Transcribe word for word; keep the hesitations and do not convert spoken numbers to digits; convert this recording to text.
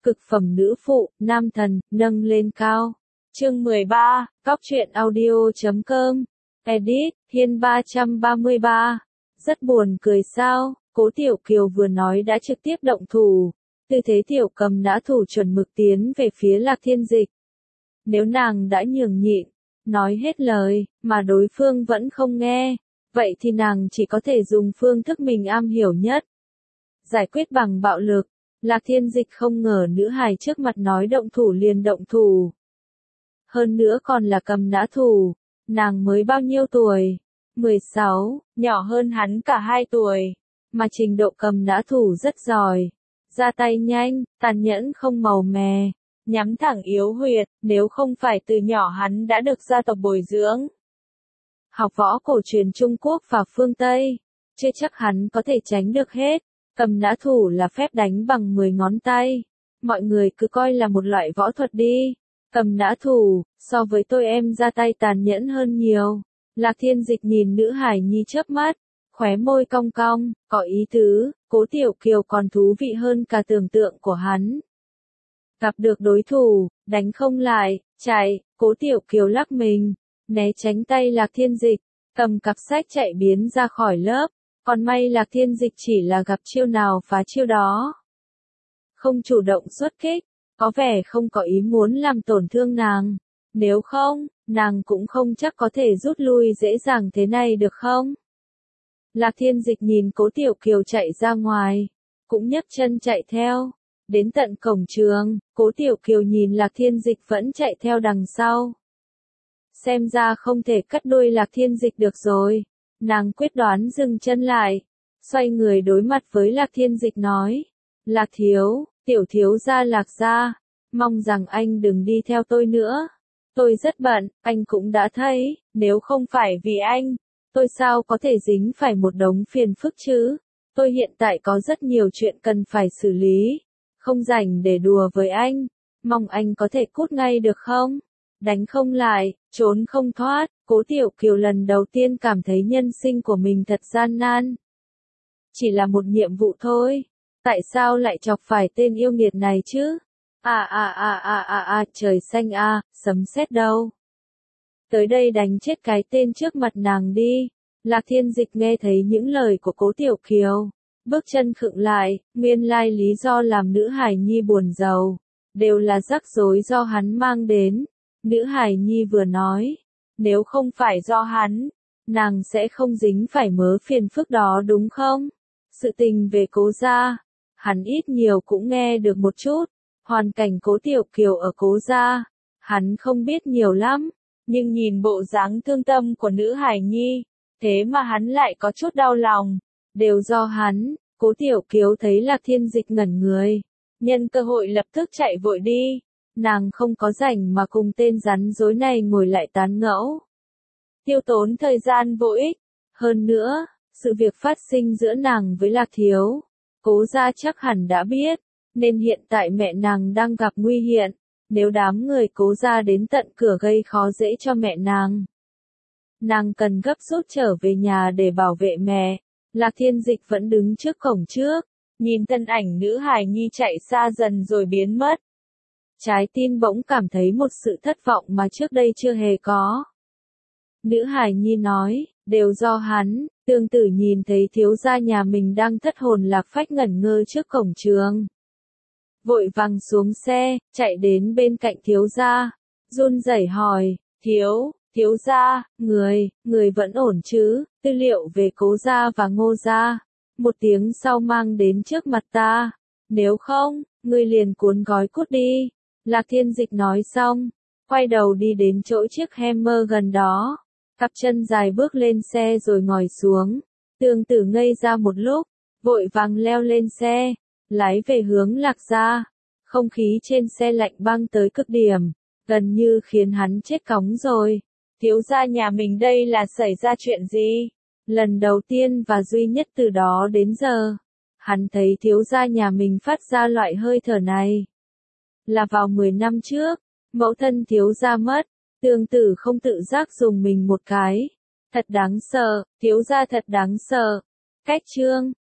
Cực phẩm nữ phụ, nam thần, nâng lên cao. Chương mười ba, Cóc truyện audio chấm com. Edit, Hiên ba trăm ba mươi ba. Rất buồn cười sao, Cố Tiểu Kiều vừa nói đã trực tiếp động thủ. Tư thế Tiểu Cầm đã thủ chuẩn mực tiến về phía Lạc Thiên Dịch. Nếu nàng đã nhường nhịn, nói hết lời, mà đối phương vẫn không nghe, vậy thì nàng chỉ có thể dùng phương thức mình am hiểu nhất. Giải quyết bằng bạo lực. Lạc Thiên Dịch không ngờ nữ hài trước mặt nói động thủ liền động thủ. Hơn nữa còn là cầm nã thủ. Nàng mới bao nhiêu tuổi? mười sáu, nhỏ hơn hắn cả hai tuổi. Mà trình độ cầm nã thủ rất giỏi. Ra tay nhanh, tàn nhẫn không màu mè. Nhắm thẳng yếu huyệt, nếu không phải từ nhỏ hắn đã được gia tộc bồi dưỡng. Học võ cổ truyền Trung Quốc và phương Tây. Chưa chắc hắn có thể tránh được hết. Cầm nã thủ là phép đánh bằng mười ngón tay. Mọi người cứ coi là một loại võ thuật đi. Cầm nã thủ, so với tôi em ra tay tàn nhẫn hơn nhiều. Lạc Thiên Dịch nhìn nữ hải nhi chớp mắt, khóe môi cong cong, có ý tứ, Cố Tiểu Kiều còn thú vị hơn cả tưởng tượng của hắn. Gặp được đối thủ, đánh không lại, chạy, Cố Tiểu Kiều lắc mình, né tránh tay Lạc Thiên Dịch, cầm cặp sách chạy biến ra khỏi lớp. Còn may Lạc Thiên Dịch chỉ là gặp chiêu nào phá chiêu đó. Không chủ động xuất kích, có vẻ không có ý muốn làm tổn thương nàng. Nếu không, nàng cũng không chắc có thể rút lui dễ dàng thế này được không? Lạc Thiên Dịch nhìn Cố Tiểu Kiều chạy ra ngoài, cũng nhấc chân chạy theo. Đến tận cổng trường, Cố Tiểu Kiều nhìn Lạc Thiên Dịch vẫn chạy theo đằng sau. Xem ra không thể cắt đuôi Lạc Thiên Dịch được rồi. Nàng quyết đoán dừng chân lại, xoay người đối mặt với Lạc Thiên Dịch nói, Lạc thiếu, tiểu thiếu gia Lạc gia, mong rằng anh đừng đi theo tôi nữa. Tôi rất bận, anh cũng đã thấy, nếu không phải vì anh, tôi sao có thể dính phải một đống phiền phức chứ. Tôi hiện tại có rất nhiều chuyện cần phải xử lý, không rảnh để đùa với anh, mong anh có thể cút ngay được không? Đánh không lại, trốn không thoát, Cố Tiểu Kiều lần đầu tiên cảm thấy nhân sinh của mình thật gian nan. Chỉ là một nhiệm vụ thôi, tại sao lại chọc phải tên yêu nghiệt này chứ? À à à à à à, trời xanh a, sấm sét đâu? Tới đây đánh chết cái tên trước mặt nàng đi. Lạc Thiên Dịch nghe thấy những lời của Cố Tiểu Kiều, bước chân khựng lại, nguyên lai lý do làm nữ hài nhi buồn rầu, đều là rắc rối do hắn mang đến. Nữ hài nhi vừa nói, nếu không phải do hắn, nàng sẽ không dính phải mớ phiền phức đó đúng không? Sự tình về Cố gia, hắn ít nhiều cũng nghe được một chút, hoàn cảnh Cố Tiểu Kiều ở Cố gia, hắn không biết nhiều lắm, nhưng nhìn bộ dáng thương tâm của nữ hài nhi, thế mà hắn lại có chút đau lòng, đều do hắn. Cố Tiểu Kiều thấy Lạc Thiên Dịch ngẩn người, nhân cơ hội lập tức chạy vội đi. Nàng không có rảnh mà cùng tên rắn rối này ngồi lại tán ngẫu. Tiêu tốn thời gian vô ích. Hơn nữa, sự việc phát sinh giữa nàng với Lạc Thiếu, Cố gia chắc hẳn đã biết, nên hiện tại mẹ nàng đang gặp nguy hiểm. Nếu đám người Cố gia đến tận cửa gây khó dễ cho mẹ nàng, nàng cần gấp rút trở về nhà để bảo vệ mẹ. Lạc Thiên Dịch vẫn đứng trước cổng trước, nhìn thân ảnh nữ hài nhi chạy xa dần rồi biến mất. Trái tim bỗng cảm thấy một sự thất vọng mà trước đây chưa hề có. Nữ hài nhi nói, đều do hắn. Tương Tử nhìn thấy thiếu gia nhà mình đang thất hồn lạc phách ngẩn ngơ trước cổng trường. Vội vàng xuống xe, chạy đến bên cạnh thiếu gia, run rẩy hỏi, thiếu, thiếu gia, người, người vẫn ổn chứ? Tư liệu về Cố gia và Ngô gia, một tiếng sau mang đến trước mặt ta, nếu không, người liền cuốn gói cút đi. Lạc Thiên Dịch nói xong, quay đầu đi đến chỗ chiếc Hammer gần đó, cặp chân dài bước lên xe rồi ngồi xuống. Tương Tử ngây ra một lúc, vội vàng leo lên xe, lái về hướng Lạc gia. Không khí trên xe lạnh băng tới cực điểm, gần như khiến hắn chết cóng rồi. Thiếu gia nhà mình đây là xảy ra chuyện gì? Lần đầu tiên và duy nhất từ đó đến giờ, hắn thấy thiếu gia nhà mình phát ra loại hơi thở này. Là vào mười năm trước, mẫu thân thiếu gia mất, Tương Tử không tự giác dùng mình một cái. Thật đáng sợ, thiếu gia thật đáng sợ. Cách chương